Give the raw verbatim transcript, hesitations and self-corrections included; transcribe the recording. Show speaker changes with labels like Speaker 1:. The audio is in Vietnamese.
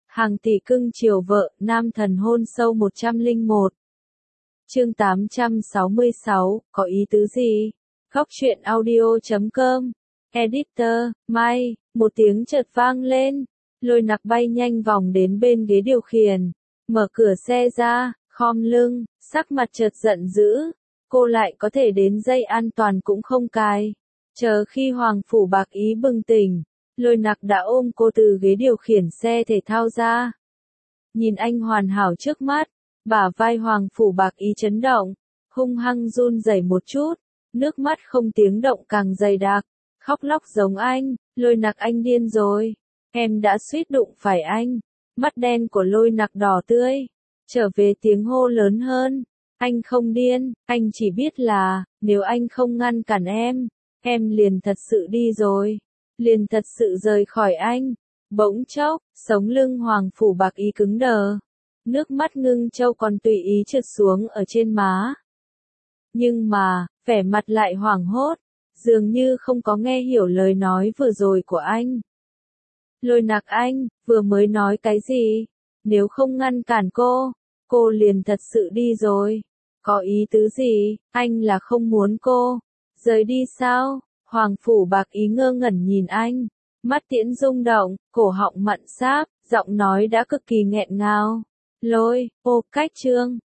Speaker 1: Hàng tỷ cưng chiều vợ, nam thần hôn sâu một trăm lẻ một. Chương tám trăm sáu mươi sáu, có ý tứ gì? Góc truyện audio chấm com. Editor, Mai, một tiếng chợt vang lên. Lôi Nặc bay nhanh vòng đến bên ghế điều khiển, mở cửa xe ra, khom lưng, sắc mặt chợt giận dữ. Cô lại có thể đến dây an toàn cũng không cài. Chờ khi Hoàng Phủ Bạc Ý bừng tỉnh, Lôi Nặc đã ôm cô từ ghế điều khiển xe thể thao ra. Nhìn anh hoàn hảo trước mắt, bả vai Hoàng Phủ Bạc Ý chấn động, hung hăng run rẩy một chút, nước mắt không tiếng động càng dày đặc, khóc lóc giống anh. Lôi Nặc, anh điên rồi, em đã suýt đụng phải anh. Mắt đen của Lôi Nặc đỏ tươi, trở về tiếng hô lớn hơn, anh không điên, anh chỉ biết là, nếu anh không ngăn cản em, em liền thật sự đi rồi, liền thật sự rời khỏi anh. Bỗng chốc, sống lưng Hoàng Phủ Bạc Ý cứng đờ, nước mắt ngưng châu còn tùy ý trượt xuống ở trên má. Nhưng mà, vẻ mặt lại hoảng hốt, dường như không có nghe hiểu lời nói vừa rồi của anh. Lôi Nặc, anh, vừa mới nói cái gì? Nếu không ngăn cản cô, cô liền thật sự đi rồi. Có ý tứ gì? Anh là không muốn cô rời đi sao? Hoàng Phủ Bạc Ý ngơ ngẩn nhìn anh, mắt tiễn rung động, cổ họng mặn sáp, giọng nói đã cực kỳ nghẹn ngào. Lôi, ô, cách trương,